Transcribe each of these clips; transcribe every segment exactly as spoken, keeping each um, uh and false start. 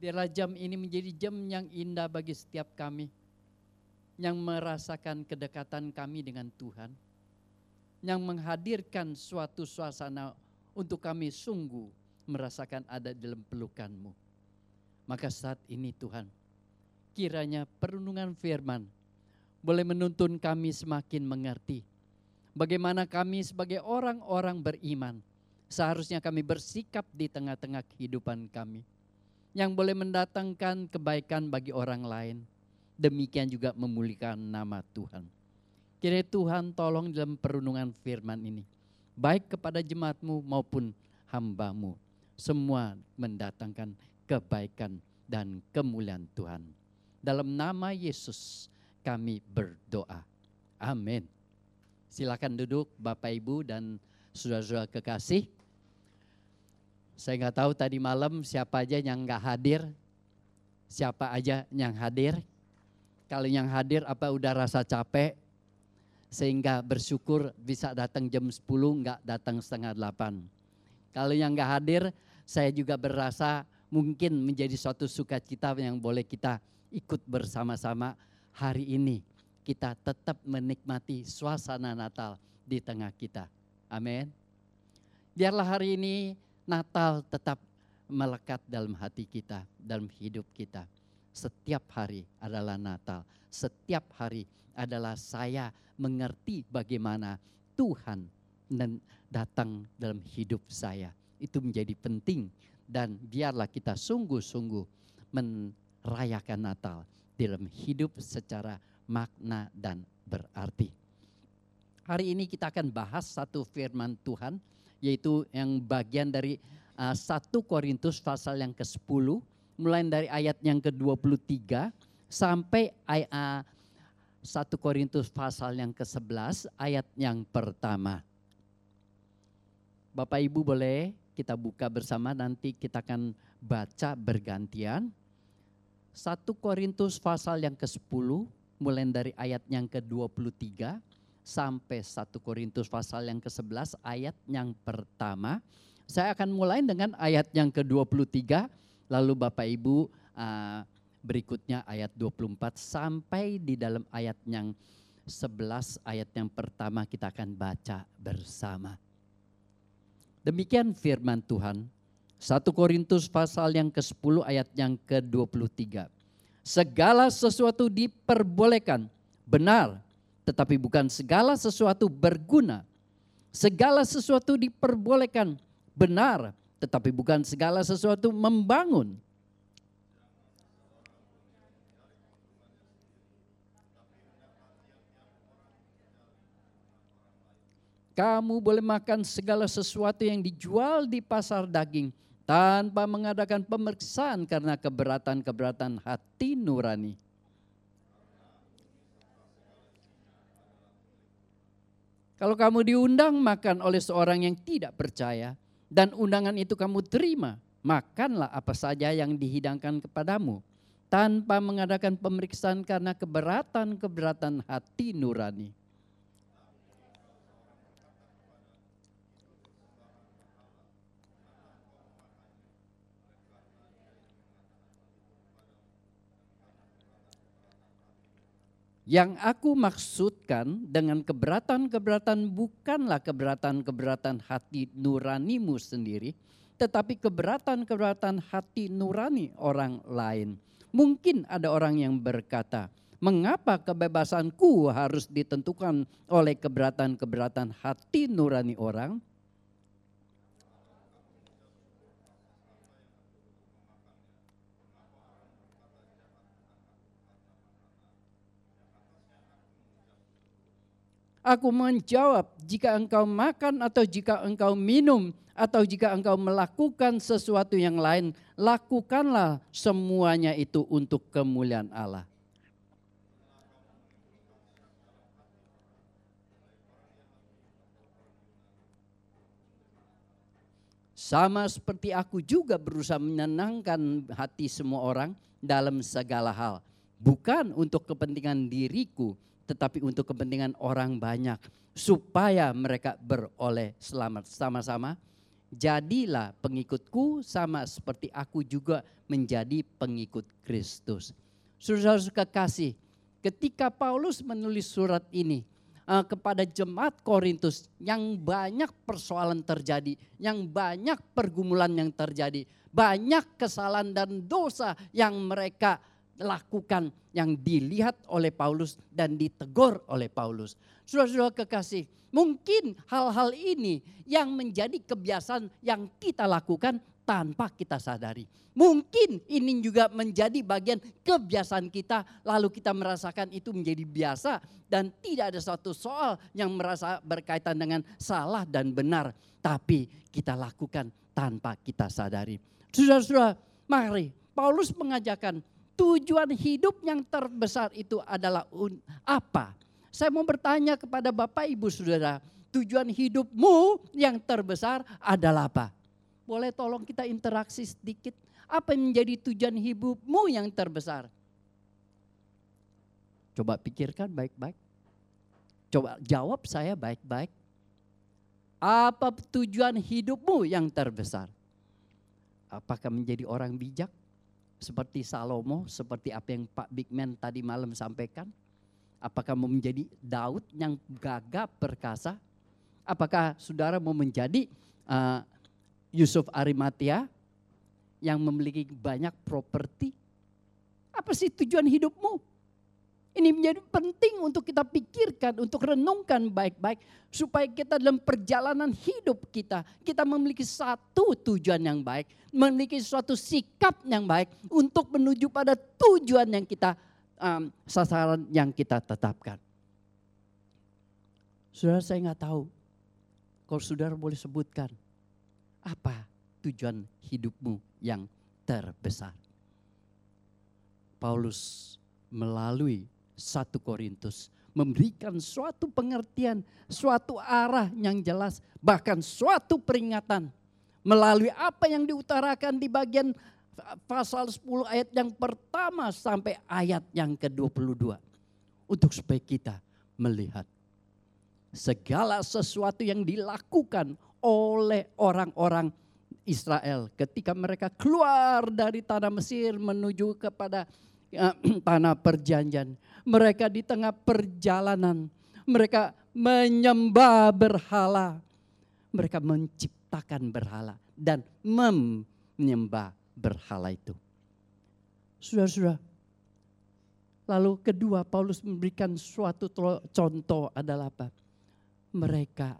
Biarlah jam ini menjadi jam yang indah bagi setiap kami, yang merasakan kedekatan kami dengan Tuhan, yang menghadirkan suatu suasana untuk kami sungguh merasakan ada dalam pelukan-Mu. Maka saat ini Tuhan, kiranya perenungan firman boleh menuntun kami semakin mengerti bagaimana kami sebagai orang-orang beriman seharusnya kami bersikap di tengah-tengah kehidupan kami, yang boleh mendatangkan kebaikan bagi orang lain, demikian juga memulihkan nama Tuhan. Kiranya Tuhan tolong dalam perenungan firman ini, baik kepada jemaat-Mu maupun hamba-Mu, semua mendatangkan kebaikan dan kemuliaan Tuhan. Dalam nama Yesus kami berdoa. Amin. Silakan duduk Bapak Ibu dan saudara-saudara kekasih. Saya nggak tahu tadi malam siapa aja yang nggak hadir, siapa aja yang hadir. Kalau yang hadir apa udah rasa capek, sehingga bersyukur bisa datang jam sepuluh, nggak datang setengah delapan. Kalau yang nggak hadir, saya juga berasa mungkin menjadi suatu sukacita yang boleh kita ikut bersama-sama hari ini. Kita tetap menikmati suasana Natal di tengah kita. Amin. Biarlah hari ini Natal tetap melekat dalam hati kita, dalam hidup kita. Setiap hari adalah Natal. Setiap hari adalah saya mengerti bagaimana Tuhan datang dalam hidup saya. Itu menjadi penting. Dan biarlah kita sungguh-sungguh merayakan Natal dalam hidup secara makna dan berarti. Hari ini kita akan bahas satu firman Tuhan, yaitu yang bagian dari uh, satu Korintus pasal yang kesepuluh, mulai dari ayat yang ke dua puluh tiga sampai ayat uh, satu Korintus pasal yang kesebelas ayat yang pertama. Bapak Ibu boleh kita buka bersama, nanti kita akan baca bergantian. satu Korintus pasal yang kesepuluh mulai dari ayat yang ke dua puluh tiga sampai satu Korintus pasal yang kesebelas ayat yang pertama. Saya akan mulai dengan ayat yang ke dua puluh tiga, lalu Bapak Ibu uh, berikutnya ayat dua puluh empat sampai di dalam ayat yang sebelas, ayat yang pertama kita akan baca bersama. Demikian firman Tuhan, satu Korintus pasal yang kesepuluh ayat yang ke dua puluh tiga. Segala sesuatu diperbolehkan, benar, tetapi bukan segala sesuatu berguna. Segala sesuatu diperbolehkan, benar, tetapi bukan segala sesuatu membangun. Kamu boleh makan segala sesuatu yang dijual di pasar daging tanpa mengadakan pemeriksaan karena keberatan-keberatan hati nurani. Kalau kamu diundang makan oleh seorang yang tidak percaya dan undangan itu kamu terima, makanlah apa saja yang dihidangkan kepadamu tanpa mengadakan pemeriksaan karena keberatan-keberatan hati nurani. Yang aku maksudkan dengan keberatan-keberatan bukanlah keberatan-keberatan hati nuranimu sendiri, tetapi keberatan-keberatan hati nurani orang lain. Mungkin ada orang yang berkata, mengapa kebebasanku harus ditentukan oleh keberatan-keberatan hati nurani orang? Aku menjawab, jika engkau makan atau jika engkau minum atau jika engkau melakukan sesuatu yang lain, lakukanlah semuanya itu untuk kemuliaan Allah. Sama seperti aku juga berusaha menyenangkan hati semua orang dalam segala hal. Bukan untuk kepentingan diriku, tetapi untuk kepentingan orang banyak, supaya mereka beroleh selamat. Sama-sama jadilah pengikutku sama seperti aku juga menjadi pengikut Kristus. Saudara-saudara kekasih, ketika Paulus menulis surat ini uh, kepada jemaat Korintus yang banyak persoalan terjadi, yang banyak pergumulan yang terjadi, banyak kesalahan dan dosa yang mereka lakukan, yang dilihat oleh Paulus dan ditegur oleh Paulus. Saudara-saudara kekasih, mungkin hal-hal ini yang menjadi kebiasaan yang kita lakukan tanpa kita sadari. Mungkin ini juga menjadi bagian kebiasaan kita, lalu kita merasakan itu menjadi biasa dan tidak ada suatu soal yang merasa berkaitan dengan salah dan benar, tapi kita lakukan tanpa kita sadari. Saudara-saudara, mari Paulus mengajarkan tujuan hidup yang terbesar itu adalah apa? Saya mau bertanya kepada Bapak Ibu Saudara, tujuan hidupmu yang terbesar adalah apa? Boleh tolong kita interaksi sedikit? Apa yang menjadi tujuan hidupmu yang terbesar? Coba pikirkan baik-baik. Coba jawab saya baik-baik. Apa tujuan hidupmu yang terbesar? Apakah menjadi orang bijak? Seperti Salomo, seperti apa yang Pak Bigman tadi malam sampaikan? Apakah mau menjadi Daud yang gagah perkasa? Apakah saudara mau menjadi uh, Yusuf Arimatea yang memiliki banyak properti? Apa sih tujuan hidupmu? Ini menjadi penting untuk kita pikirkan, untuk renungkan baik-baik. Supaya kita dalam perjalanan hidup kita, kita memiliki satu tujuan yang baik. Memiliki suatu sikap yang baik untuk menuju pada tujuan yang kita, um, sasaran yang kita tetapkan. Saudara, saya nggak tahu. Kalau saudara boleh sebutkan, apa tujuan hidupmu yang terbesar? Paulus melalui satu Korintus memberikan suatu pengertian, suatu arah yang jelas, bahkan suatu peringatan melalui apa yang diutarakan di bagian pasal sepuluh ayat yang pertama sampai ayat yang ke dua puluh dua. Untuk supaya kita melihat segala sesuatu yang dilakukan oleh orang-orang Israel ketika mereka keluar dari tanah Mesir menuju kepada tanah perjanjian. Mereka di tengah perjalanan, mereka menyembah berhala. Mereka menciptakan berhala dan menyembah berhala itu. Saudara-saudara, lalu kedua Paulus memberikan suatu contoh adalah apa? Mereka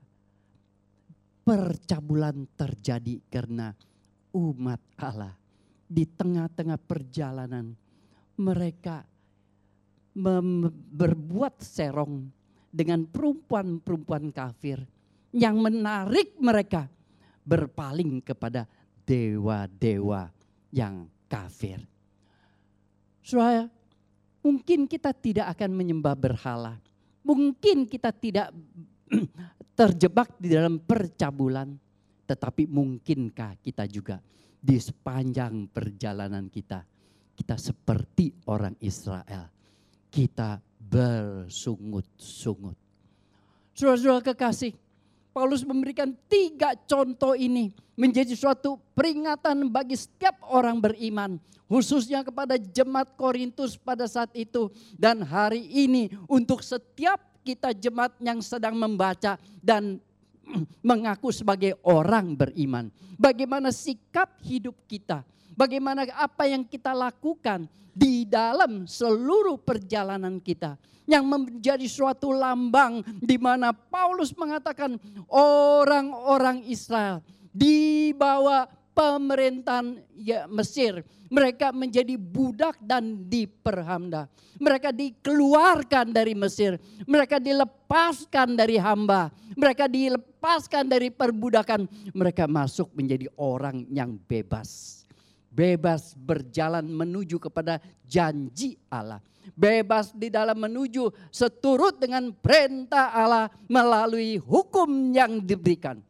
percabulan terjadi karena umat Allah di tengah-tengah perjalanan. Mereka mem- berbuat serong dengan perempuan-perempuan kafir yang menarik mereka berpaling kepada dewa-dewa yang kafir. Saudara, mungkin kita tidak akan menyembah berhala. Mungkin kita tidak terjebak di dalam percabulan. Tetapi mungkinkah kita juga di sepanjang perjalanan kita, kita seperti orang Israel, kita bersungut-sungut. Saudara-saudara kekasih, Paulus memberikan tiga contoh ini menjadi suatu peringatan bagi setiap orang beriman, khususnya kepada jemaat Korintus pada saat itu dan hari ini untuk setiap kita jemaat yang sedang membaca dan mengaku sebagai orang beriman. Bagaimana sikap hidup kita? Bagaimana apa yang kita lakukan di dalam seluruh perjalanan kita yang menjadi suatu lambang di mana Paulus mengatakan orang-orang Israel di bawah pemerintahan Mesir, mereka menjadi budak dan diperhamba. Mereka dikeluarkan dari Mesir, mereka dilepaskan dari hamba, mereka dilepaskan dari perbudakan, mereka masuk menjadi orang yang bebas. Bebas berjalan menuju kepada janji Allah. Bebas di dalam menuju seturut dengan perintah Allah melalui hukum yang diberikan.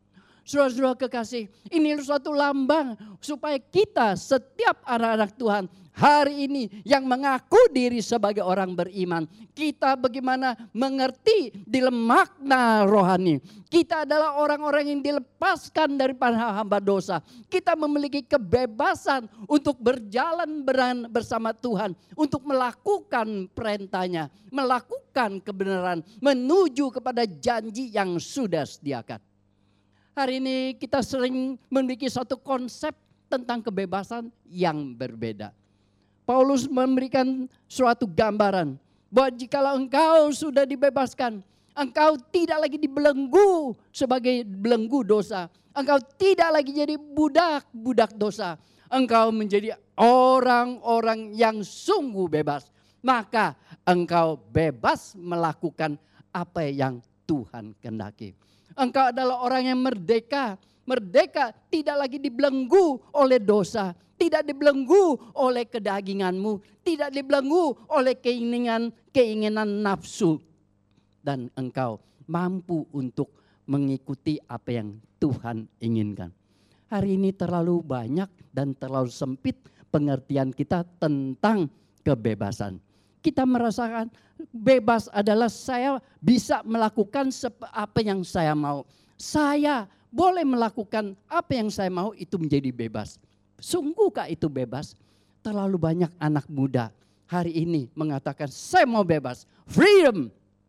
Saudara-saudara kekasih, ini suatu lambang supaya kita setiap anak-anak Tuhan hari ini yang mengaku diri sebagai orang beriman, kita bagaimana mengerti di dalam makna rohani. Kita adalah orang-orang yang dilepaskan daripada hamba dosa. Kita memiliki kebebasan untuk berjalan bersama Tuhan, untuk melakukan perintahnya, melakukan kebenaran, menuju kepada janji yang sudah sediakan. Hari ini kita sering memiliki satu konsep tentang kebebasan yang berbeda. Paulus memberikan suatu gambaran bahwa jikalau engkau sudah dibebaskan, engkau tidak lagi dibelenggu sebagai belenggu dosa. Engkau tidak lagi jadi budak-budak dosa. Engkau menjadi orang-orang yang sungguh bebas. Maka engkau bebas melakukan apa yang Tuhan kehendaki. Engkau adalah orang yang merdeka. Merdeka tidak lagi dibelenggu oleh dosa. Tidak dibelenggu oleh kedaginganmu. Tidak dibelenggu oleh keinginan, keinginan nafsu. Dan engkau mampu untuk mengikuti apa yang Tuhan inginkan. Hari ini terlalu banyak dan terlalu sempit pengertian kita tentang kebebasan. Kita merasakan bebas adalah saya bisa melakukan apa yang saya mau. Saya boleh melakukan apa yang saya mau, itu menjadi bebas. Sungguhkah itu bebas? Terlalu banyak anak muda hari ini mengatakan saya mau bebas, freedom.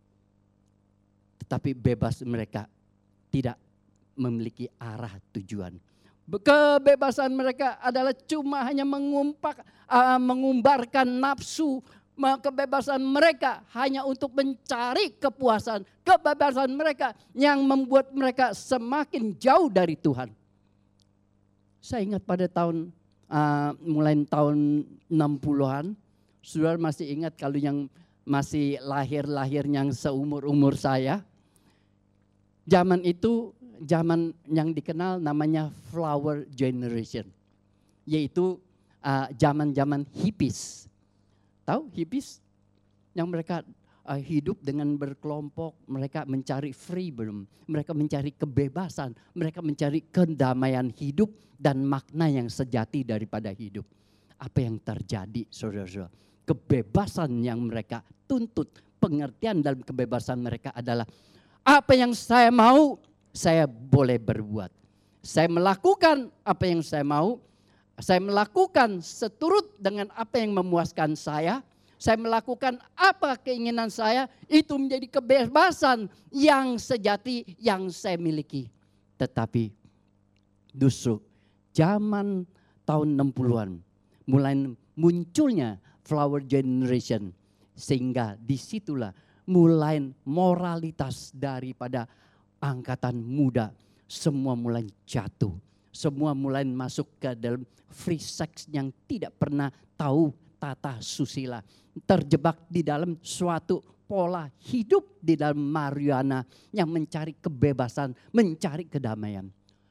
Tetapi bebas mereka tidak memiliki arah tujuan. Kebebasan mereka adalah cuma hanya mengumpak, uh, mengumbarkan nafsu. Kebebasan mereka hanya untuk mencari kepuasan. Kebebasan mereka yang membuat mereka semakin jauh dari Tuhan. Saya ingat pada tahun, uh, mulai tahun enam puluhan, saudara masih ingat kalau yang masih lahir-lahir yang seumur-umur saya. Zaman itu, zaman yang dikenal namanya flower generation. Yaitu uh, zaman-zaman hippies. Tahu hippies? Yang mereka uh, hidup dengan berkelompok, mereka mencari freedom, mereka mencari kebebasan, mereka mencari kedamaian hidup dan makna yang sejati daripada hidup. Apa yang terjadi, saudara-saudara? Kebebasan yang mereka tuntut, pengertian dalam kebebasan mereka adalah apa yang saya mau, saya boleh berbuat. Saya melakukan apa yang saya mau. Saya melakukan seturut dengan apa yang memuaskan saya. Saya melakukan apa keinginan saya. Itu menjadi kebebasan yang sejati yang saya miliki. Tetapi justru zaman tahun enam puluhan mulai munculnya flower generation. Sehingga disitulah mulai moralitas daripada angkatan muda. Semua mulai jatuh. Semua mulai masuk ke dalam free sex yang tidak pernah tahu tata susila. Terjebak di dalam suatu pola hidup di dalam marijuana yang mencari kebebasan, mencari kedamaian.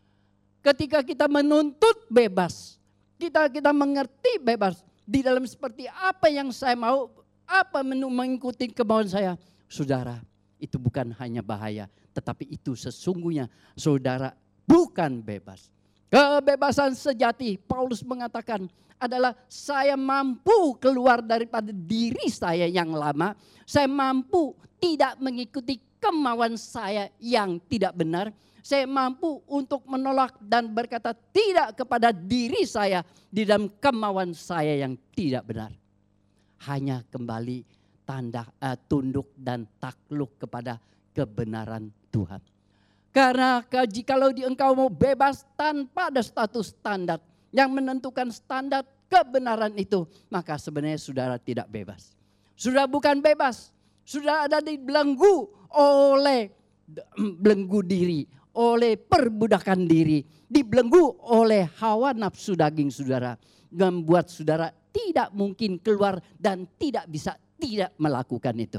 Ketika kita menuntut bebas, kita kita mengerti bebas di dalam seperti apa yang saya mau, apa menu mengikuti kemauan saya. Saudara, itu bukan hanya bahaya, tetapi itu sesungguhnya saudara bukan bebas. Kebebasan sejati, Paulus mengatakan adalah saya mampu keluar daripada diri saya yang lama. Saya mampu tidak mengikuti kemauan saya yang tidak benar. Saya mampu untuk menolak dan berkata tidak kepada diri saya di dalam kemauan saya yang tidak benar. Hanya kembali tanda uh, tunduk dan takluk kepada kebenaran Tuhan. Karena jikalau di engkau mau bebas tanpa ada status standar yang menentukan standar kebenaran itu, maka sebenarnya saudara tidak bebas. Sudah bukan bebas, sudah ada dibelenggu oleh belenggu diri, oleh perbudakan diri, dibelenggu oleh hawa nafsu daging saudara, membuat saudara tidak mungkin keluar dan tidak bisa tidak melakukan itu.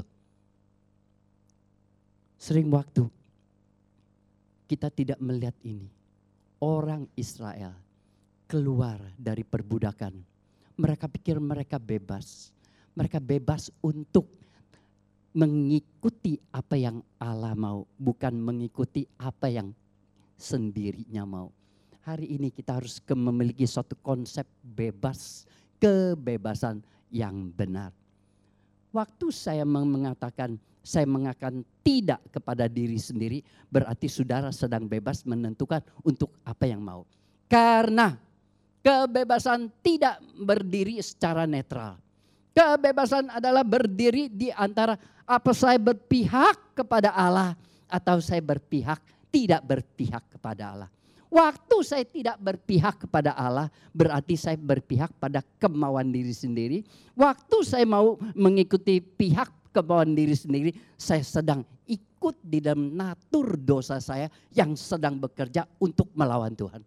Sering waktu kita tidak melihat ini. Orang Israel keluar dari perbudakan. Mereka pikir mereka bebas. Mereka bebas untuk mengikuti apa yang Allah mau. Bukan mengikuti apa yang sendirinya mau. Hari ini kita harus ke- memiliki suatu konsep bebas, kebebasan yang benar. Waktu saya mengatakan saya mengatakan tidak kepada diri sendiri, berarti saudara sedang bebas menentukan untuk apa yang mau. Karena kebebasan tidak berdiri secara netral. Kebebasan adalah berdiri di antara apa saya berpihak kepada Allah atau saya berpihak tidak berpihak kepada Allah. Waktu saya tidak berpihak kepada Allah, berarti saya berpihak pada kemauan diri sendiri. Waktu saya mau mengikuti pihak kemauan diri sendiri, saya sedang ikut di dalam natur dosa saya yang sedang bekerja untuk melawan Tuhan.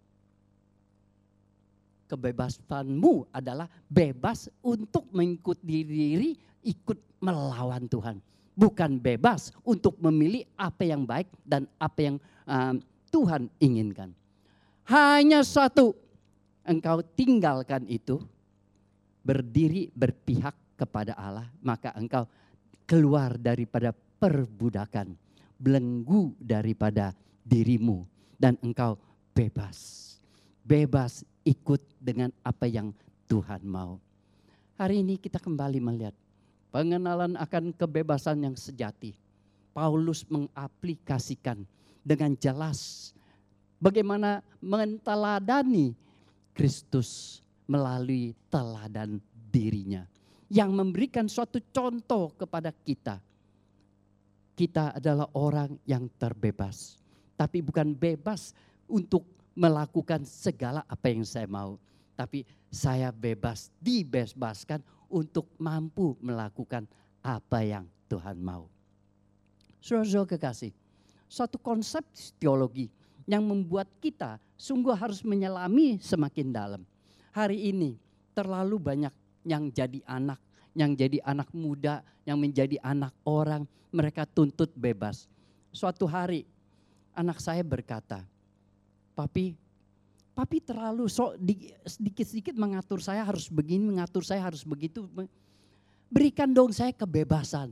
Kebebasanmu adalah bebas untuk mengikuti diri, ikut melawan Tuhan. Bukan bebas untuk memilih apa yang baik dan apa yang uh, Tuhan inginkan. Hanya satu, engkau tinggalkan itu, berdiri berpihak kepada Allah, maka engkau keluar daripada perbudakan, belenggu daripada dirimu, dan engkau bebas. Bebas ikut dengan apa yang Tuhan mau. Hari ini kita kembali melihat pengenalan akan kebebasan yang sejati. Paulus mengaplikasikan dengan jelas bagaimana menteladani Kristus melalui teladan dirinya. Yang memberikan suatu contoh kepada kita. Kita adalah orang yang terbebas. Tapi bukan bebas untuk melakukan segala apa yang saya mau. Tapi saya bebas, dibebaskan untuk mampu melakukan apa yang Tuhan mau. Saudara-saudara kekasih, suatu konsep teologi yang membuat kita sungguh harus menyelami semakin dalam. Hari ini terlalu banyak yang jadi anak, yang jadi anak muda, yang menjadi anak orang, mereka tuntut bebas. Suatu hari anak saya berkata, Papi, Papi terlalu sok sedikit-sedikit mengatur saya harus begini, mengatur saya harus begitu. Berikan dong saya kebebasan.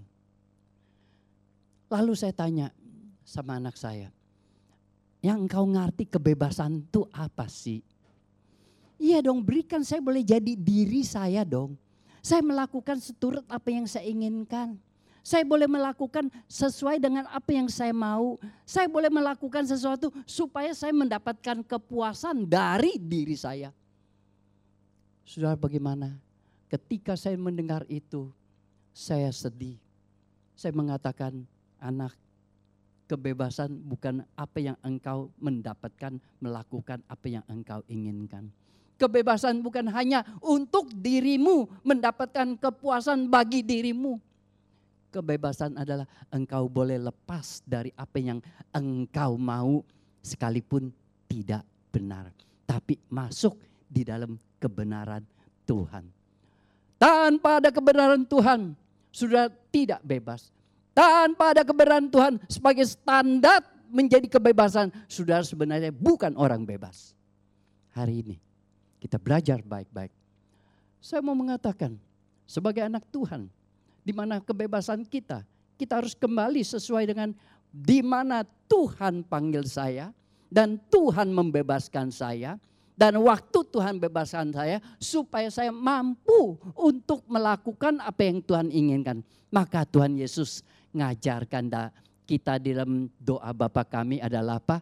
Lalu saya tanya sama anak saya, yang engkau ngerti kebebasan itu apa sih? Iya dong, berikan saya boleh jadi diri saya dong. Saya melakukan seturut apa yang saya inginkan. Saya boleh melakukan sesuai dengan apa yang saya mau. Saya boleh melakukan sesuatu supaya saya mendapatkan kepuasan dari diri saya. Saudara, bagaimana? Ketika saya mendengar itu, saya sedih. Saya mengatakan, anak, kebebasan bukan apa yang engkau mendapatkan, melakukan apa yang engkau inginkan. Kebebasan bukan hanya untuk dirimu mendapatkan kepuasan bagi dirimu. Kebebasan adalah engkau boleh lepas dari apa yang engkau mau sekalipun tidak benar. Tapi masuk di dalam kebenaran Tuhan. Tanpa ada kebenaran Tuhan, sudah tidak bebas. Tanpa ada kebenaran Tuhan sebagai standar menjadi kebebasan, saudara sebenarnya bukan orang bebas. Hari ini kita belajar baik-baik. Saya mau mengatakan sebagai anak Tuhan, di mana kebebasan kita, kita harus kembali sesuai dengan di mana Tuhan panggil saya dan Tuhan membebaskan saya. Dan waktu Tuhan bebaskan saya supaya saya mampu untuk melakukan apa yang Tuhan inginkan. Maka Tuhan Yesus ngajarkan kita dalam doa Bapa kami adalah apa?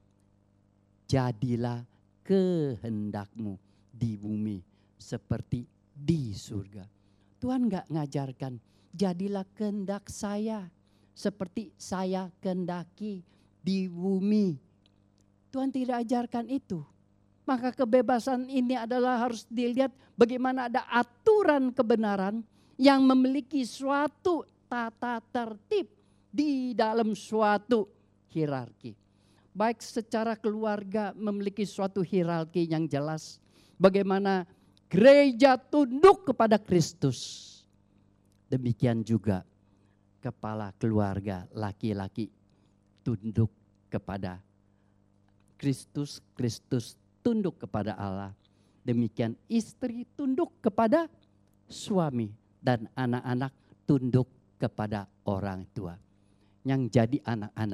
Jadilah kehendakmu di bumi seperti di surga. Tuhan gak ngajarkan jadilah kehendak saya seperti saya kehendaki di bumi. Tuhan tidak ajarkan itu. Maka kebebasan ini adalah harus dilihat bagaimana ada aturan kebenaran yang memiliki suatu tata tertib di dalam suatu hierarki. Baik secara keluarga memiliki suatu hierarki yang jelas. Bagaimana gereja tunduk kepada Kristus. Demikian juga kepala keluarga laki-laki tunduk kepada Kristus, Kristus tunduk kepada Allah. Demikian istri tunduk kepada suami dan anak-anak tunduk kepada orang tua. Yang jadi anak-anak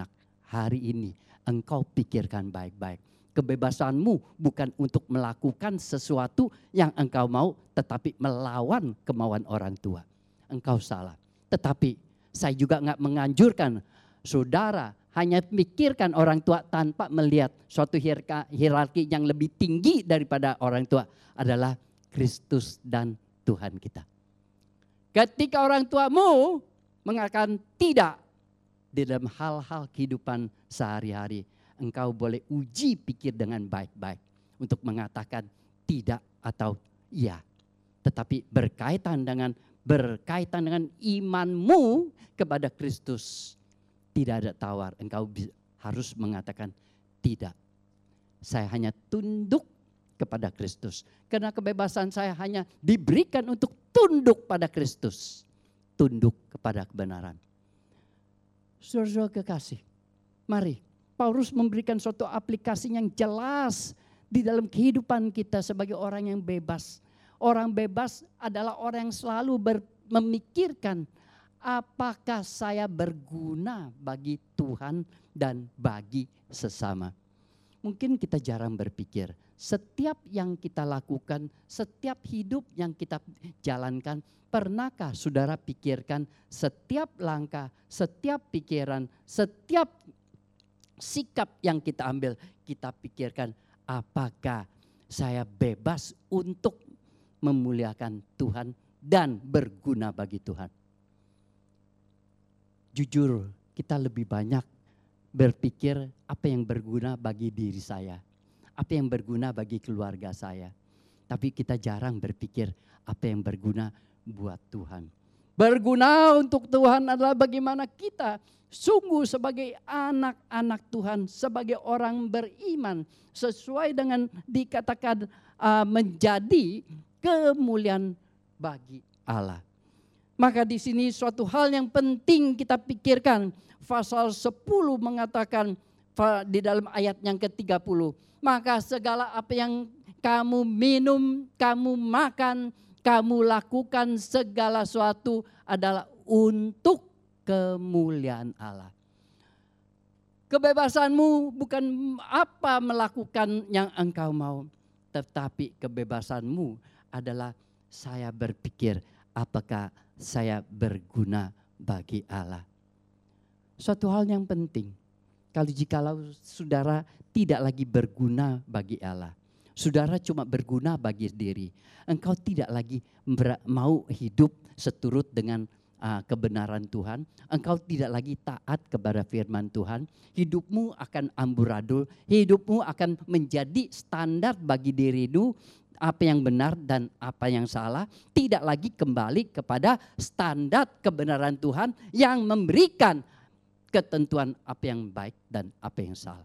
hari ini engkau pikirkan baik-baik. Kebebasanmu bukan untuk melakukan sesuatu yang engkau mau, tetapi melawan kemauan orang tua. Engkau salah. Tetapi saya juga nggak menganjurkan saudara hanya pikirkan orang tua tanpa melihat suatu hierarki yang lebih tinggi daripada orang tua adalah Kristus dan Tuhan kita. Ketika orang tuamu mengatakan tidak di dalam hal-hal kehidupan sehari-hari, engkau boleh uji pikir dengan baik-baik untuk mengatakan tidak atau iya. Tetapi berkaitan dengan berkaitan dengan imanmu kepada Kristus, tidak ada tawar. Engkau harus mengatakan tidak. Saya hanya tunduk kepada Kristus. Karena kebebasan saya hanya diberikan untuk tunduk pada Kristus. Tunduk kepada kebenaran. Saudara kekasih, mari Paulus memberikan suatu aplikasi yang jelas di dalam kehidupan kita sebagai orang yang bebas. Orang bebas adalah orang yang selalu ber, memikirkan apakah saya berguna bagi Tuhan dan bagi sesama. Mungkin kita jarang berpikir, setiap yang kita lakukan, setiap hidup yang kita jalankan, pernahkah saudara pikirkan setiap langkah, setiap pikiran, setiap sikap yang kita ambil, kita pikirkan apakah saya bebas untuk memuliakan Tuhan dan berguna bagi Tuhan. Jujur, kita lebih banyak berpikir apa yang berguna bagi diri saya, apa yang berguna bagi keluarga saya. Tapi kita jarang berpikir apa yang berguna buat Tuhan. Berguna untuk Tuhan adalah bagaimana kita sungguh sebagai anak-anak Tuhan, sebagai orang beriman, sesuai dengan dikatakan uh, menjadi kemuliaan bagi Allah. Maka di sini suatu hal yang penting kita pikirkan. Pasal sepuluh mengatakan di dalam ayat yang ke tiga puluh. Maka segala apa yang kamu minum, kamu makan, kamu lakukan segala sesuatu adalah untuk kemuliaan Allah. Kebebasanmu bukan apa melakukan yang engkau mau. Tetapi kebebasanmu adalah saya berpikir apakah saya berguna bagi Allah. Suatu hal yang penting, kalau jikalau saudara tidak lagi berguna bagi Allah, saudara cuma berguna bagi diri, engkau tidak lagi mau hidup seturut dengan uh, kebenaran Tuhan, engkau tidak lagi taat kepada firman Tuhan, hidupmu akan amburadul, hidupmu akan menjadi standar bagi dirimu, apa yang benar dan apa yang salah, tidak lagi kembali kepada standar kebenaran Tuhan yang memberikan ketentuan apa yang baik dan apa yang salah.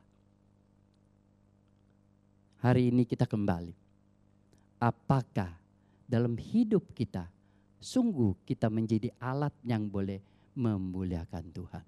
Hari ini kita kembali. Apakah dalam hidup kita sungguh kita menjadi alat yang boleh memuliakan Tuhan?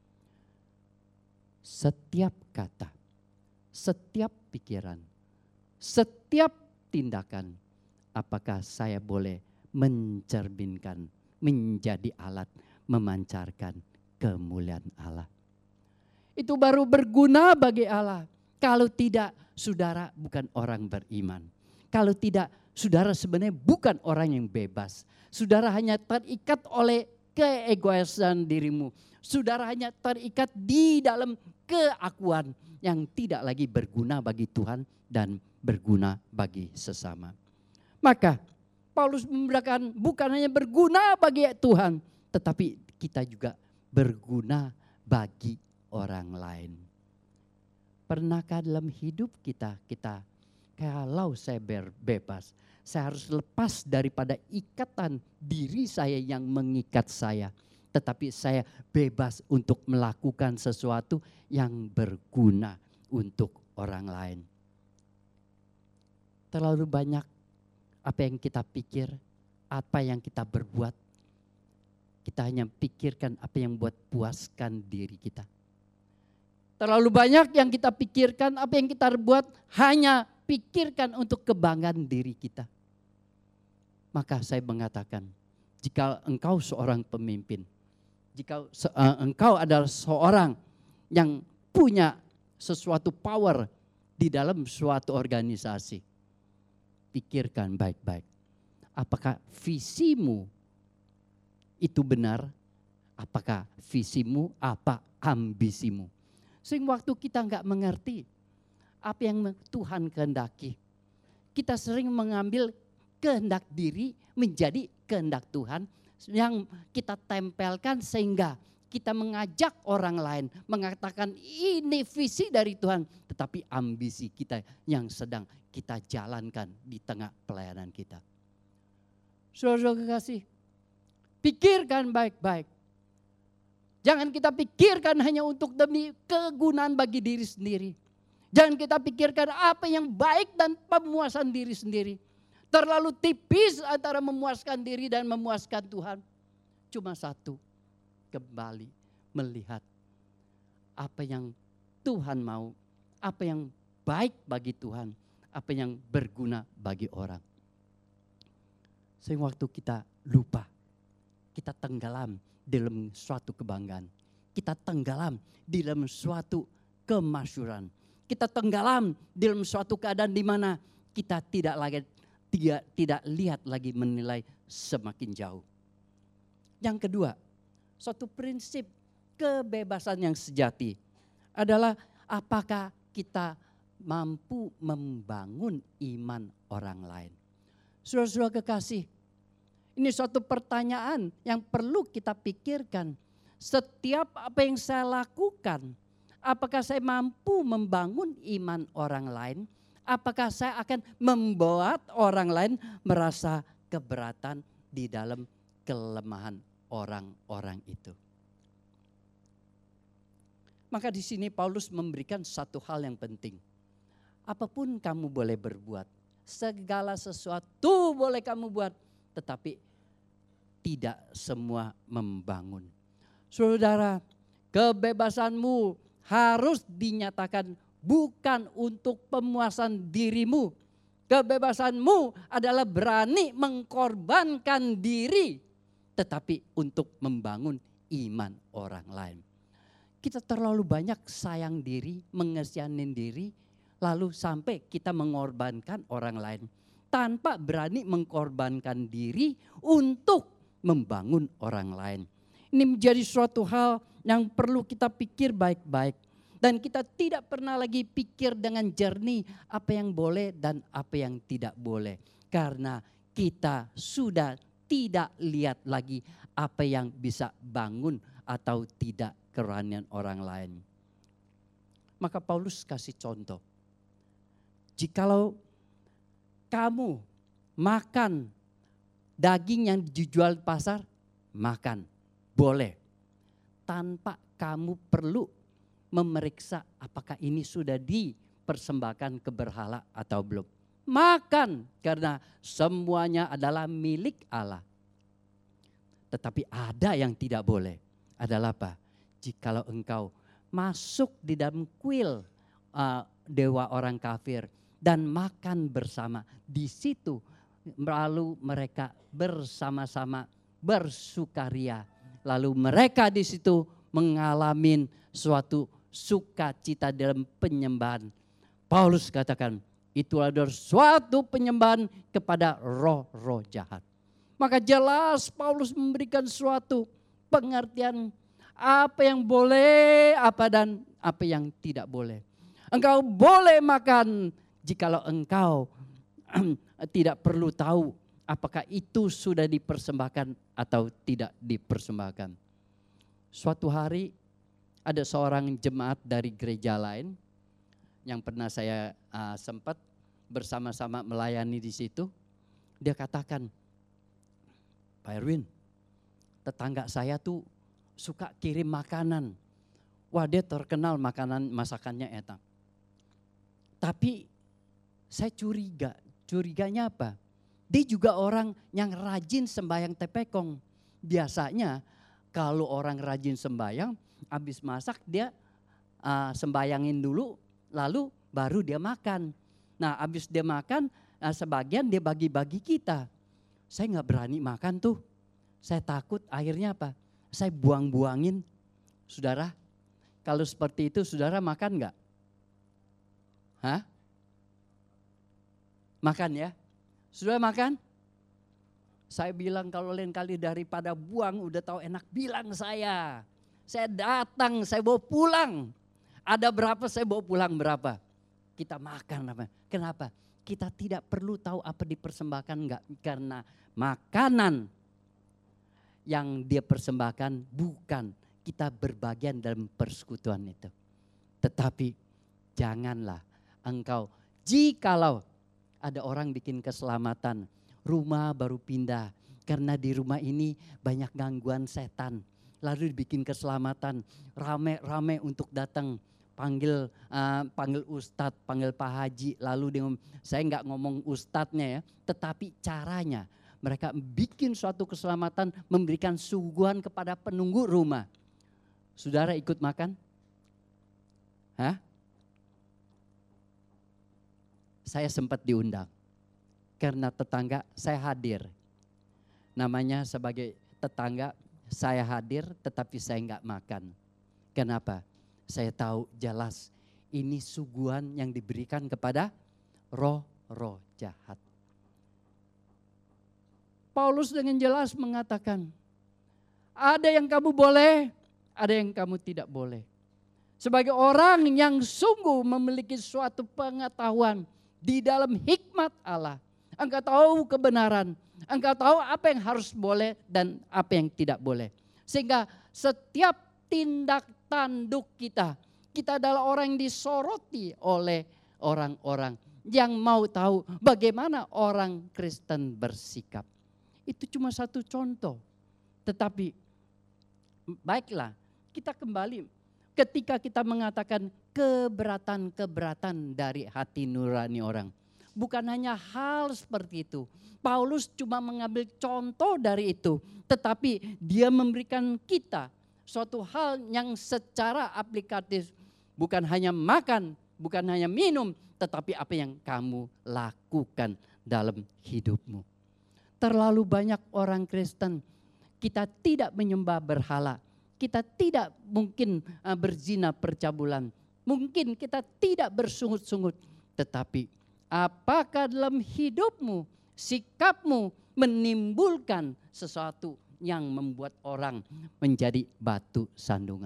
Setiap kata, setiap pikiran, setiap tindakan, apakah saya boleh mencerminkan, menjadi alat memancarkan kemuliaan Allah? Itu baru berguna bagi Allah. Kalau tidak, saudara bukan orang beriman. Kalau tidak, saudara sebenarnya bukan orang yang bebas. Saudara hanya terikat oleh keegoisan dirimu. Saudara hanya terikat di dalam keakuan yang tidak lagi berguna bagi Tuhan dan berguna bagi sesama. Maka Paulus memberikan bukan hanya berguna bagi Tuhan, tetapi kita juga berguna bagi orang lain. Pernahkah dalam hidup kita, kita kalau saya bebas, saya harus lepas daripada ikatan diri saya yang mengikat saya. Tetapi saya bebas untuk melakukan sesuatu yang berguna untuk orang lain. Terlalu banyak apa yang kita pikir, apa yang kita berbuat. Kita hanya pikirkan apa yang buat puaskan diri kita. Terlalu banyak yang kita pikirkan, apa yang kita buat hanya pikirkan untuk kebanggaan diri kita. Maka saya mengatakan, jika engkau seorang pemimpin, jika engkau adalah seorang yang punya sesuatu power di dalam suatu organisasi. Pikirkan baik-baik. Apakah visimu itu benar? Apakah visimu apa ambisimu? Sehingga waktu kita enggak mengerti apa yang Tuhan kehendaki, kita sering mengambil kehendak diri menjadi kehendak Tuhan yang kita tempelkan sehingga kita mengajak orang lain mengatakan ini visi dari Tuhan, tetapi ambisi kita yang sedang kita jalankan di tengah pelayanan kita. Saudara kekasih, pikirkan baik-baik. Jangan kita pikirkan hanya untuk demi kegunaan bagi diri sendiri. Jangan kita pikirkan apa yang baik dan pemuasan diri sendiri. Terlalu tipis antara memuaskan diri dan memuaskan Tuhan. Cuma satu, kembali melihat apa yang Tuhan mau, apa yang baik bagi Tuhan, apa yang berguna bagi orang. Sehingga waktu kita lupa, kita tenggelam dalam suatu kebanggaan. Kita tenggelam di dalam suatu kemasyhuran. Kita tenggelam dalam suatu keadaan di mana kita tidak lagi tidak, tidak lihat lagi menilai semakin jauh. Yang kedua, suatu prinsip kebebasan yang sejati adalah apakah kita mampu membangun iman orang lain. Saudara-saudara kekasih, ini suatu pertanyaan yang perlu kita pikirkan. Setiap apa yang saya lakukan, apakah saya mampu membangun iman orang lain? Apakah saya akan membuat orang lain merasa keberatan di dalam kelemahan orang-orang itu? Maka di sini Paulus memberikan satu hal yang penting. Apapun kamu boleh berbuat, segala sesuatu boleh kamu buat, tetapi tidak semua membangun. Saudara, kebebasanmu harus dinyatakan bukan untuk pemuasan dirimu. Kebebasanmu adalah berani mengkorbankan diri, tetapi untuk membangun iman orang lain. Kita terlalu banyak sayang diri, mengesianin diri, lalu sampai kita mengorbankan orang lain tanpa berani mengkorbankan diri untuk membangun orang lain. Ini menjadi suatu hal yang perlu kita pikir baik-baik. Dan kita tidak pernah lagi pikir dengan jernih apa yang boleh dan apa yang tidak boleh. Karena kita sudah tidak lihat lagi apa yang bisa bangun atau tidak kerohanian orang lain. Maka Paulus kasih contoh. Jikalau kamu makan daging yang dijual di pasar, makan, boleh. Tanpa kamu perlu memeriksa apakah ini sudah dipersembahkan ke berhala atau belum. Makan karena semuanya adalah milik Allah. Tetapi ada yang tidak boleh. Adalah apa? Jikalau engkau masuk di dalam kuil uh, dewa orang kafir dan makan bersama, di situ lalu mereka bersama-sama bersukaria. Lalu mereka di situ mengalami suatu sukacita dalam penyembahan. Paulus katakan itu adalah suatu penyembahan kepada roh-roh jahat. Maka jelas Paulus memberikan suatu pengertian apa yang boleh, apa dan apa yang tidak boleh. Engkau boleh makan jikalau engkau tidak perlu tahu apakah itu sudah dipersembahkan atau tidak dipersembahkan. Suatu hari ada seorang jemaat dari gereja lain yang pernah saya uh, sempat bersama-sama melayani di situ. Dia katakan, Pak Erwin, tetangga saya tuh suka kirim makanan. Wah, dia terkenal makanan masakannya enak. Tapi saya curiga, curiganya apa? Dia juga orang yang rajin sembahyang tepekong. Biasanya kalau orang rajin sembahyang, habis masak dia uh, sembayangin dulu, lalu baru dia makan. Nah, habis dia makan, uh, sebagian dia bagi-bagi kita. Saya nggak berani makan tuh. Saya takut akhirnya apa? Saya buang-buangin. Saudara, Kalau seperti itu saudara makan enggak? Hah? Makan ya? Saudara makan? Saya bilang kalau lain kali daripada buang, udah tahu enak, bilang saya. Saya datang, saya bawa pulang. Ada berapa saya bawa pulang berapa. Kita makan apa? Kenapa? Kita tidak perlu tahu apa dipersembahkan enggak. Karena makanan yang dia persembahkan bukan kita berbagian dalam persekutuan itu. Tetapi janganlah engkau, jikalau ada orang bikin keselamatan, rumah baru pindah. Karena di rumah ini banyak gangguan setan. Lalu dibikin keselamatan, rame-rame untuk datang. Panggil uh, panggil ustadz, panggil Pak Haji. Lalu dia, saya nggak ngomong ustadznya ya, tetapi caranya. Mereka bikin suatu keselamatan, memberikan suguhan kepada penunggu rumah. Saudara ikut makan? Hah? Saya sempat diundang. Karena tetangga saya hadir. Namanya sebagai tetangga saya hadir tetapi saya nggak makan. Kenapa? Saya tahu jelas ini suguhan yang diberikan kepada roh-roh jahat. Paulus dengan jelas mengatakan, ada yang kamu boleh, ada yang kamu tidak boleh. Sebagai orang yang sungguh memiliki suatu pengetahuan di dalam hikmat Allah, engkau tahu kebenaran, engkau tahu apa yang harus boleh dan apa yang tidak boleh. Sehingga setiap tindak tanduk kita, kita adalah orang yang disoroti oleh orang-orang yang mau tahu bagaimana orang Kristen bersikap. Itu cuma satu contoh. Tetapi baiklah, kita kembali ketika kita mengatakan keberatan-keberatan dari hati nurani orang. Bukan hanya hal seperti itu. Paulus cuma mengambil contoh dari itu. Tetapi dia memberikan kita suatu hal yang secara aplikatif. Bukan hanya makan, bukan hanya minum. Tetapi apa yang kamu lakukan dalam hidupmu. Terlalu banyak orang Kristen. Kita tidak menyembah berhala. Kita tidak mungkin berzina percabulan. Mungkin kita tidak bersungut-sungut. Tetapi apakah dalam hidupmu, sikapmu menimbulkan sesuatu yang membuat orang menjadi batu sandungan?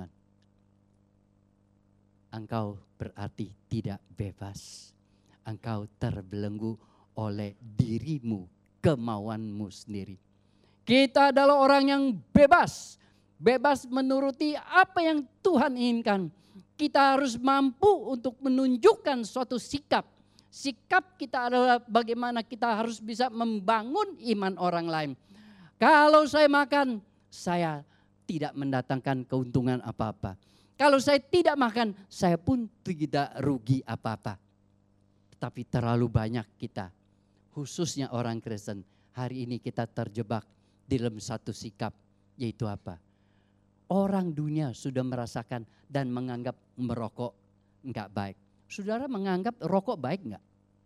Engkau berarti tidak bebas. Engkau terbelenggu oleh dirimu, kemauanmu sendiri. Kita adalah orang yang bebas. Bebas menuruti apa yang Tuhan inginkan. Kita harus mampu untuk menunjukkan suatu sikap. Sikap kita adalah bagaimana kita harus bisa membangun iman orang lain. Kalau saya makan, saya tidak mendatangkan keuntungan apa-apa. Kalau saya tidak makan, saya pun tidak rugi apa-apa. Tetapi terlalu banyak kita, khususnya orang Kristen, hari ini kita terjebak di dalam satu sikap, yaitu apa? Orang dunia sudah merasakan dan menganggap merokok enggak baik. Saudara menganggap rokok baik enggak?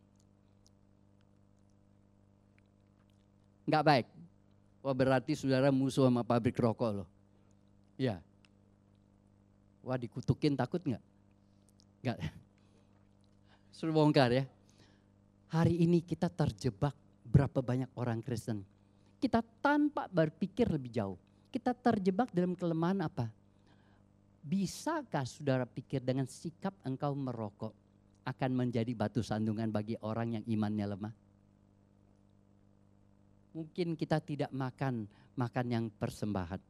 Enggak baik. Wah berarti saudara musuh sama pabrik rokok loh. Iya. Wah dikutukin takut enggak? Enggak. Suruh bongkar ya. Hari ini kita terjebak berapa banyak orang Kristen. Kita tanpa berpikir lebih jauh. Kita terjebak dalam kelemahan apa? Bisakah saudara pikir dengan sikap engkau merokok akan menjadi batu sandungan bagi orang yang imannya lemah? Mungkin kita tidak makan makan yang persembahan.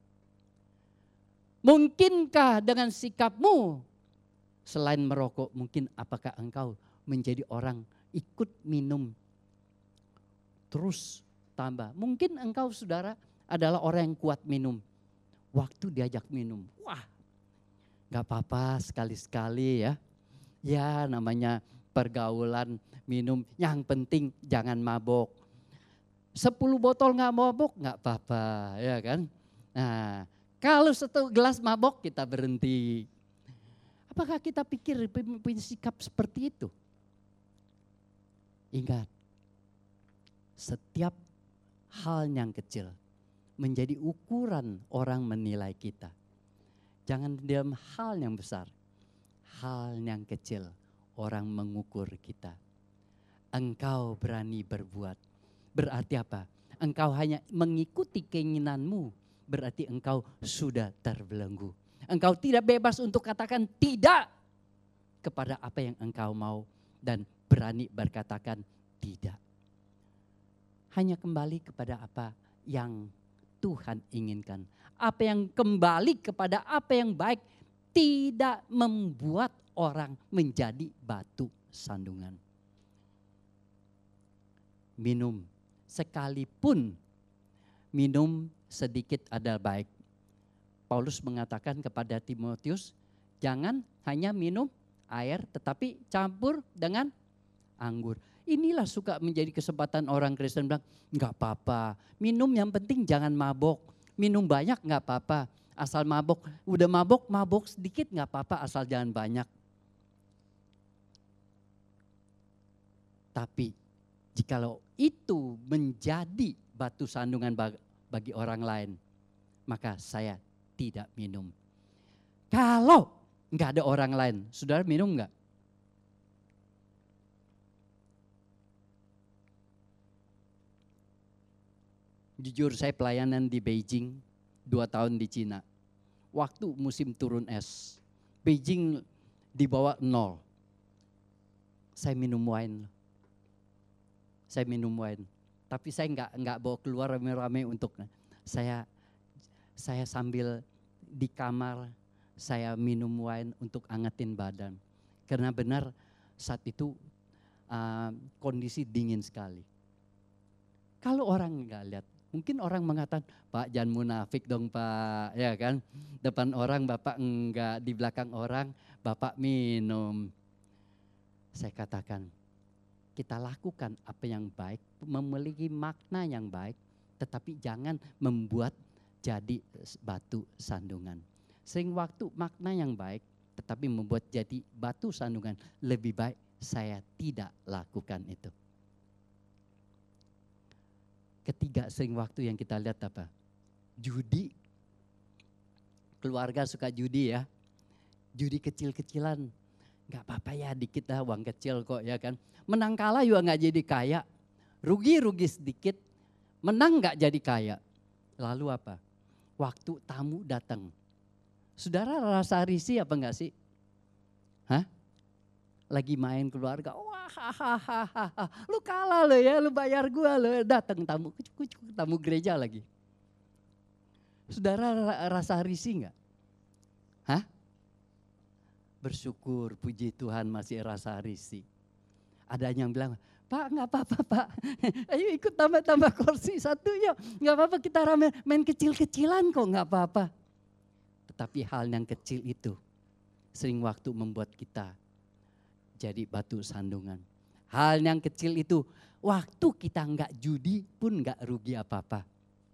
Mungkinkah dengan sikapmu selain merokok, mungkin apakah engkau menjadi orang ikut minum terus tambah? Mungkin engkau saudara adalah orang yang kuat minum. Waktu diajak minum, wah gak apa-apa sekali-sekali ya. Ya namanya pergaulan minum, yang penting jangan mabok. Sepuluh botol gak mabok gak apa-apa ya kan. Nah kalau satu gelas mabok kita berhenti. Apakah kita pikir punya sikap seperti itu? Ingat, setiap hal yang kecil menjadi ukuran orang menilai kita. Jangan dalam hal yang besar, hal yang kecil orang mengukur kita. Engkau berani berbuat, berarti apa? Engkau hanya mengikuti keinginanmu, berarti engkau sudah terbelenggu. Engkau tidak bebas untuk katakan tidak kepada apa yang engkau mau dan berani berkatakan tidak. Hanya kembali kepada apa yang Tuhan inginkan. Apa yang kembali kepada apa yang baik, tidak membuat orang menjadi batu sandungan. Minum, sekalipun minum sedikit adalah baik. Paulus mengatakan kepada Timotius, jangan hanya minum air tetapi campur dengan anggur. Inilah suka menjadi kesempatan orang Kristen bilang, enggak apa-apa, minum yang penting jangan mabok. Minum banyak enggak apa-apa, asal mabok. Udah mabok, mabok sedikit enggak apa-apa, asal jangan banyak. Tapi jikalau itu menjadi batu sandungan bagi orang lain, maka saya tidak minum. Kalau enggak ada orang lain, saudara minum enggak? Jujur saya pelayanan di Beijing, dua tahun di Cina. Waktu musim turun es, Beijing di bawah nol. Saya minum wine. Saya minum wine. Tapi saya enggak enggak bawa keluar rame-rame untuk saya saya sambil di kamar saya minum wine untuk angetin badan. Karena benar saat itu uh, kondisi dingin sekali. Kalau orang enggak lihat, mungkin orang mengatakan, Pak jangan munafik dong Pak, ya kan? Depan orang Bapak enggak, di belakang orang Bapak minum. Saya katakan, kita lakukan apa yang baik, memiliki makna yang baik, tetapi jangan membuat jadi batu sandungan. Sering waktu makna yang baik, tetapi membuat jadi batu sandungan, lebih baik saya tidak lakukan itu. Ketiga sering waktu yang kita lihat apa? Judi. Keluarga suka judi ya. Judi kecil-kecilan. Gak apa-apa ya, dikit lah, uang kecil kok ya kan. Menang kalah juga gak jadi kaya. Rugi-rugi sedikit, menang gak jadi kaya. Lalu apa? Waktu tamu datang. Saudara rasa risih apa enggak sih? Hah? Lagi main keluarga, wah hahaha, lu kalah lo ya, lu bayar gua lo, datang tamu, kucuk-kucuk tamu gereja lagi. Saudara rasa risih enggak? Hah? Bersyukur, puji Tuhan masih rasa risih. Ada yang bilang, Pak enggak apa-apa Pak, ayo ikut tambah-tambah kursi satu yuk, enggak apa-apa kita rame, main kecil-kecilan kok enggak apa-apa. Tetapi hal yang kecil itu sering waktu membuat kita jadi batu sandungan. Hal yang kecil itu, waktu kita enggak judi pun enggak rugi apa-apa.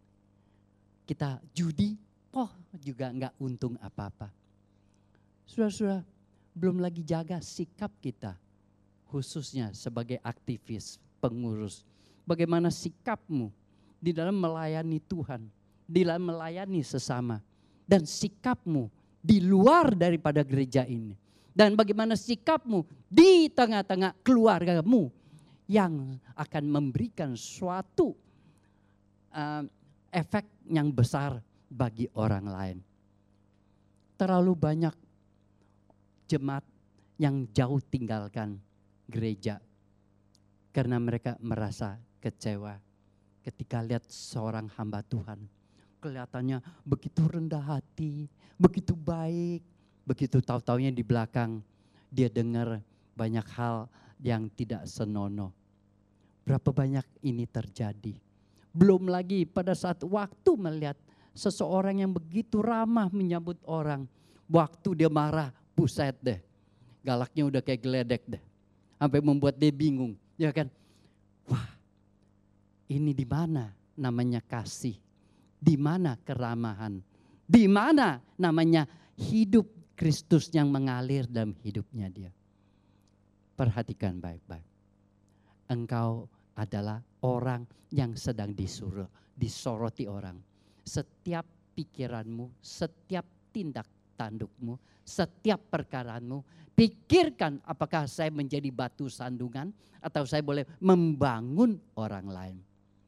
Kita judi, oh juga enggak untung apa-apa. Saudara-saudara, belum lagi jaga sikap kita, khususnya sebagai aktivis, pengurus. Bagaimana sikapmu di dalam melayani Tuhan, di dalam melayani sesama. Dan sikapmu di luar daripada gereja ini. Dan bagaimana sikapmu di tengah-tengah keluargamu yang akan memberikan suatu uh, efek yang besar bagi orang lain. Terlalu banyak jemaat yang jauh tinggalkan gereja karena mereka merasa kecewa ketika lihat seorang hamba Tuhan. Kelihatannya begitu rendah hati, begitu baik. Begitu tahu-taunya di belakang dia dengar banyak hal yang tidak senonoh. Berapa banyak ini terjadi. Belum lagi pada saat waktu melihat seseorang yang begitu ramah menyambut orang. Waktu dia marah, buset deh. Galaknya udah kayak geledek deh. Sampai membuat dia bingung. Ya kan? Wah, ini di mana namanya kasih? Di mana keramahan? Di mana namanya hidup Kristus yang mengalir dalam hidupnya dia. Perhatikan baik-baik. Engkau adalah orang yang sedang disuruh, disoroti orang. Setiap pikiranmu, setiap tindak tandukmu, setiap perkaraanmu. Pikirkan apakah saya menjadi batu sandungan atau saya boleh membangun orang lain.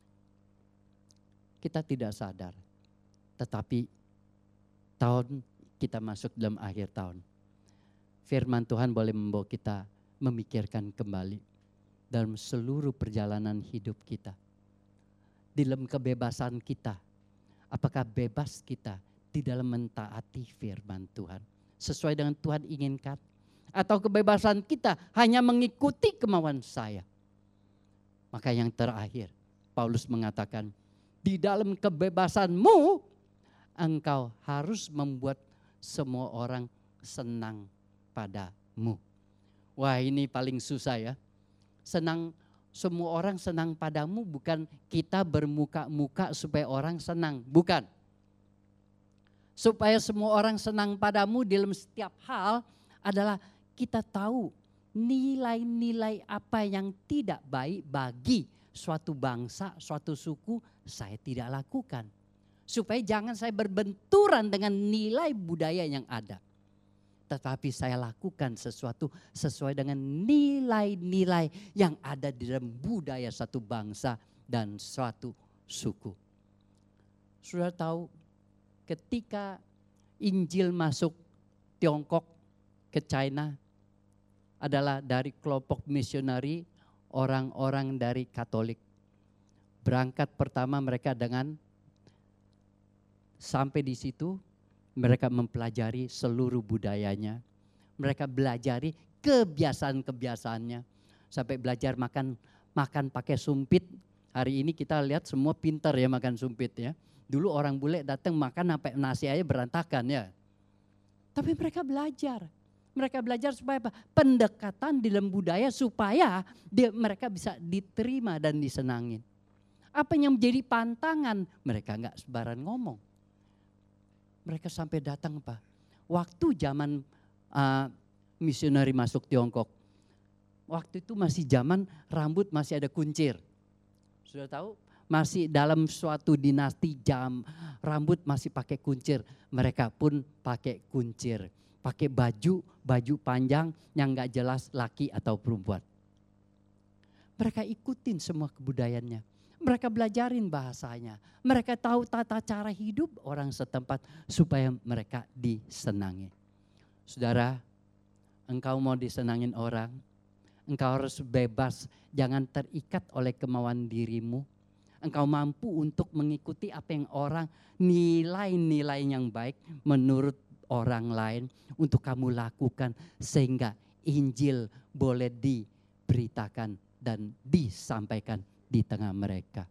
Kita tidak sadar, tetapi tahun kita masuk dalam akhir tahun. Firman Tuhan boleh membawa kita memikirkan kembali dalam seluruh perjalanan hidup kita. Di dalam kebebasan kita, apakah bebas kita di dalam mentaati firman Tuhan sesuai dengan Tuhan inginkan? Atau kebebasan kita hanya mengikuti kemauan saya? Maka yang terakhir, Paulus mengatakan, di dalam kebebasanmu, engkau harus membuat semua orang senang padamu. Wah, ini paling susah ya. Senang, semua orang senang padamu bukan kita bermuka-muka supaya orang senang. Bukan. Supaya semua orang senang padamu dalam setiap hal adalah kita tahu nilai-nilai apa yang tidak baik bagi suatu bangsa, suatu suku, saya tidak lakukan. Supaya jangan saya berbenturan dengan nilai budaya yang ada. Tetapi saya lakukan sesuatu sesuai dengan nilai-nilai yang ada di dalam budaya satu bangsa dan suatu suku. Sudah tahu ketika Injil masuk Tiongkok ke China adalah dari kelompok misionari orang-orang dari Katolik. Berangkat pertama mereka dengan sampai di situ mereka mempelajari seluruh budayanya. Mereka belajari kebiasaan-kebiasaannya. Sampai belajar makan makan pakai sumpit. Hari ini kita lihat semua pintar ya makan sumpit ya. Dulu orang bule datang makan sampai nasi aja berantakan ya. Tapi mereka belajar. Mereka belajar supaya apa? Pendekatan di dalam budaya supaya dia, mereka bisa diterima dan disenangin. Apa yang menjadi pantangan? Mereka enggak sebaran ngomong. Mereka sampai datang apa? Waktu zaman uh, misionari masuk Tiongkok. Waktu itu masih zaman rambut masih ada kuncir. Sudah tahu? Masih dalam suatu dinasti jam rambut masih pakai kuncir. Mereka pun pakai kuncir. Pakai baju, baju panjang yang gak jelas laki atau perempuan. Mereka ikutin semua kebudayaannya. Mereka belajarin bahasanya. Mereka tahu tata cara hidup orang setempat supaya mereka disenangi. Saudara, engkau mau disenangin orang, engkau harus bebas, jangan terikat oleh kemauan dirimu. Engkau mampu untuk mengikuti apa yang orang, nilai-nilai yang baik menurut orang lain untuk kamu lakukan sehingga Injil boleh diberitakan dan disampaikan di tengah mereka.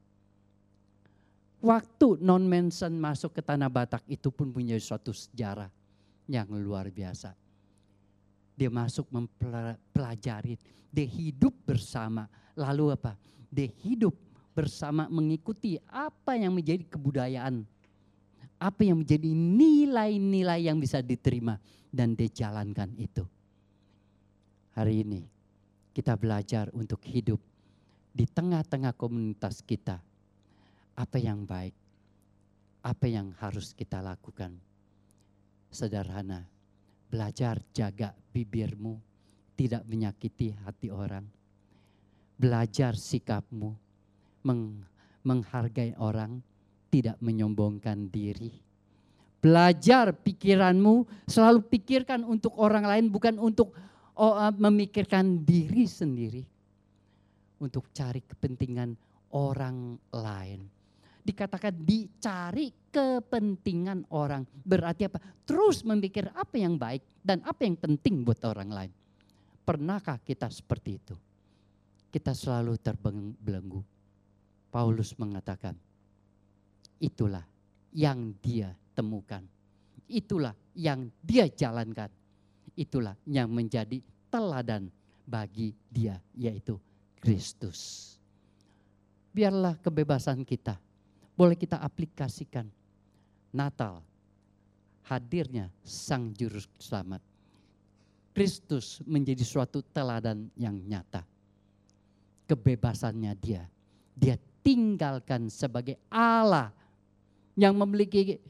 Waktu non-Manson masuk ke Tanah Batak itu pun punya suatu sejarah yang luar biasa. Dia masuk mempelajari, dia hidup bersama. Lalu apa? Dia hidup bersama mengikuti apa yang menjadi kebudayaan. Apa yang menjadi nilai-nilai yang bisa diterima dan dijalankan itu. Hari ini kita belajar untuk hidup di tengah-tengah komunitas kita. Apa yang baik, apa yang harus kita lakukan. Sederhana, belajar jaga bibirmu, tidak menyakiti hati orang. Belajar sikapmu, meng, menghargai orang, tidak menyombongkan diri. Belajar pikiranmu, selalu pikirkan untuk orang lain, bukan untuk oh, uh, memikirkan diri sendiri. Untuk cari kepentingan orang lain. Dikatakan dicari kepentingan orang. Berarti apa? Terus memikir apa yang baik dan apa yang penting buat orang lain. Pernahkah kita seperti itu? Kita selalu terbelenggu. Paulus mengatakan, itulah yang dia temukan. Itulah yang dia jalankan. Itulah yang menjadi teladan bagi dia, yaitu Kristus. Biarlah kebebasan kita boleh kita aplikasikan. Natal, hadirnya Sang Juru Selamat. Kristus menjadi suatu teladan yang nyata. Kebebasannya dia, dia tinggalkan sebagai Allah yang memiliki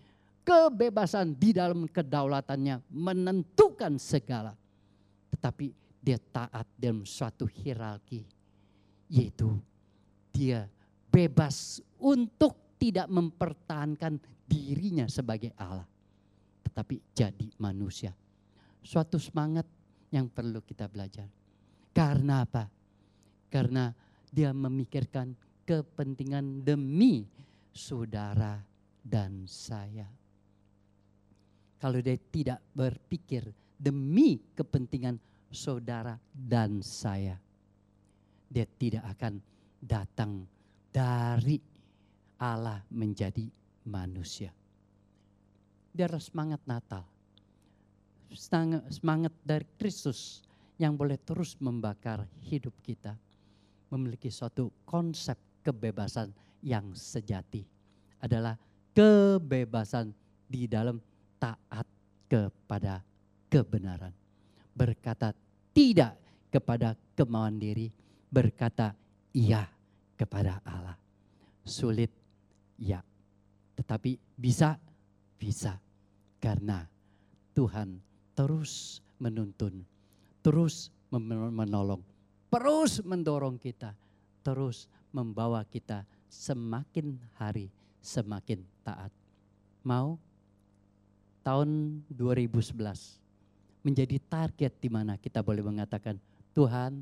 kebebasan di dalam kedaulatannya menentukan segala. Tetapi dia taat dalam suatu hierarki, yaitu dia bebas untuk tidak mempertahankan dirinya sebagai Allah, tetapi jadi manusia. Suatu semangat yang perlu kita belajar. Karena apa? Karena dia memikirkan kepentingan demi saudara dan saya. Kalau dia tidak berpikir demi kepentingan saudara dan saya, dia tidak akan datang dari Allah menjadi manusia. Dia adalah semangat Natal. Semangat dari Kristus yang boleh terus membakar hidup kita. Memiliki suatu konsep kebebasan yang sejati. Adalah kebebasan di dalam taat kepada kebenaran. Berkata tidak kepada kemauan diri. Berkata iya kepada Allah. Sulit, ya. Tetapi bisa, bisa. Karena Tuhan terus menuntun, terus menolong, terus mendorong kita, terus membawa kita semakin hari semakin taat. Mau tahun dua ribu sebelas menjadi target di mana kita boleh mengatakan, Tuhan,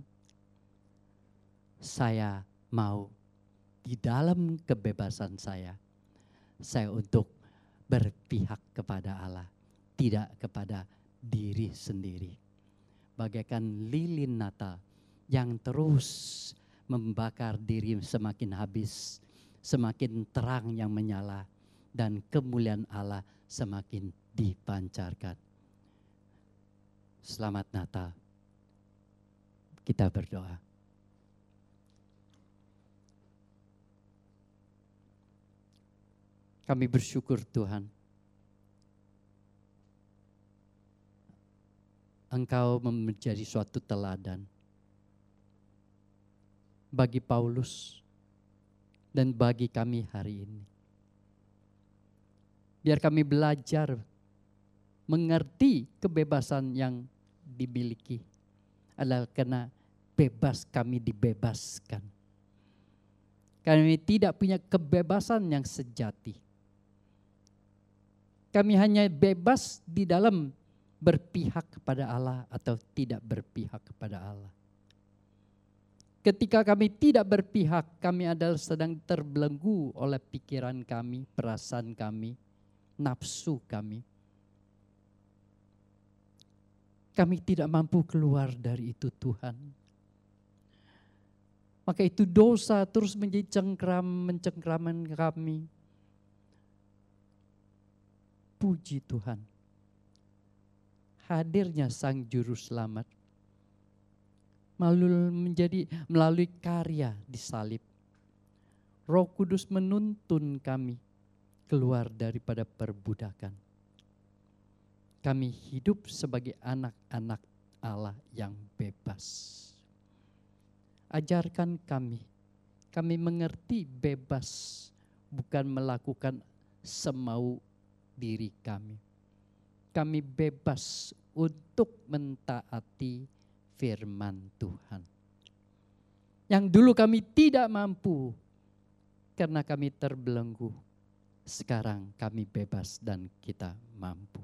saya mau di dalam kebebasan saya, saya untuk berpihak kepada Allah, tidak kepada diri sendiri. Bagaikan lilin Natal yang terus membakar diri semakin habis, semakin terang yang menyala, dan kemuliaan Allah semakin dipancarkan. Selamat Natal. Kita berdoa. Kami bersyukur Tuhan, Engkau menjadi suatu teladan bagi Paulus dan bagi kami hari ini. Biar kami belajar mengerti kebebasan yang dimiliki adalah karena bebas kami dibebaskan. Kami tidak punya kebebasan yang sejati. Kami hanya bebas di dalam berpihak kepada Allah atau tidak berpihak kepada Allah. Ketika kami tidak berpihak, kami adalah sedang terbelenggu oleh pikiran kami, perasaan kami, nafsu kami. Kami tidak mampu keluar dari itu Tuhan. Maka itu dosa terus menjadi cengkram, mencengkraman kami. Puji Tuhan. Hadirnya Sang Juru Selamat melalui menjadi melalui karya di salib. Roh Kudus menuntun kami keluar daripada perbudakan. Kami hidup sebagai anak-anak Allah yang bebas. Ajarkan kami, kami mengerti bebas bukan melakukan semau diri kami. Kami bebas untuk mentaati firman Tuhan. Yang dulu kami tidak mampu karena kami terbelenggu. Sekarang kami bebas dan kita mampu.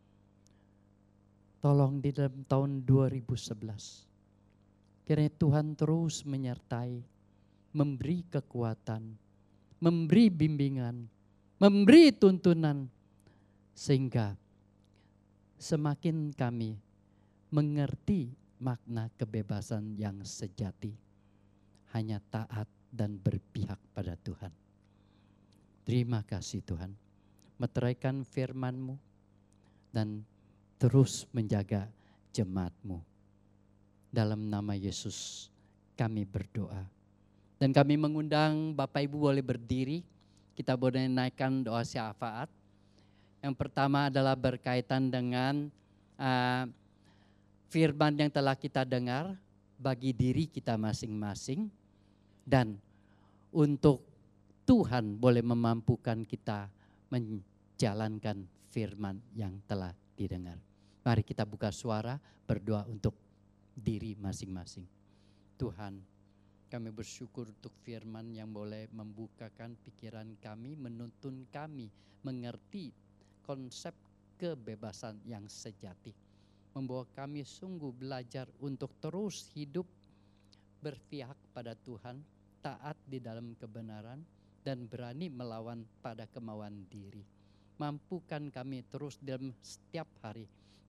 Tolong di dalam tahun dua ribu sebelas. Kiranya Tuhan terus menyertai, memberi kekuatan, memberi bimbingan, memberi tuntunan. Sehingga semakin kami mengerti makna kebebasan yang sejati. Hanya taat dan berpihak pada Tuhan. Terima kasih Tuhan. Meteraikan firman-Mu dan terus menjaga jemaat-Mu. Dalam nama Yesus kami berdoa. Dan kami mengundang Bapak Ibu boleh berdiri. Kita boleh naikkan doa syafaat. Yang pertama adalah berkaitan dengan uh, firman yang telah kita dengar bagi diri kita masing-masing. Dan untuk Tuhan boleh memampukan kita jalankan firman yang telah didengar. Mari kita buka suara berdoa untuk diri masing-masing. Tuhan, kami bersyukur untuk firman yang boleh membukakan pikiran kami, menuntun kami mengerti konsep kebebasan yang sejati. Membawa kami sungguh belajar untuk terus hidup berpihak pada Tuhan, taat di dalam kebenaran, dan berani melawan pada kemauan diri. Mampukan kami terus dalam setiap hari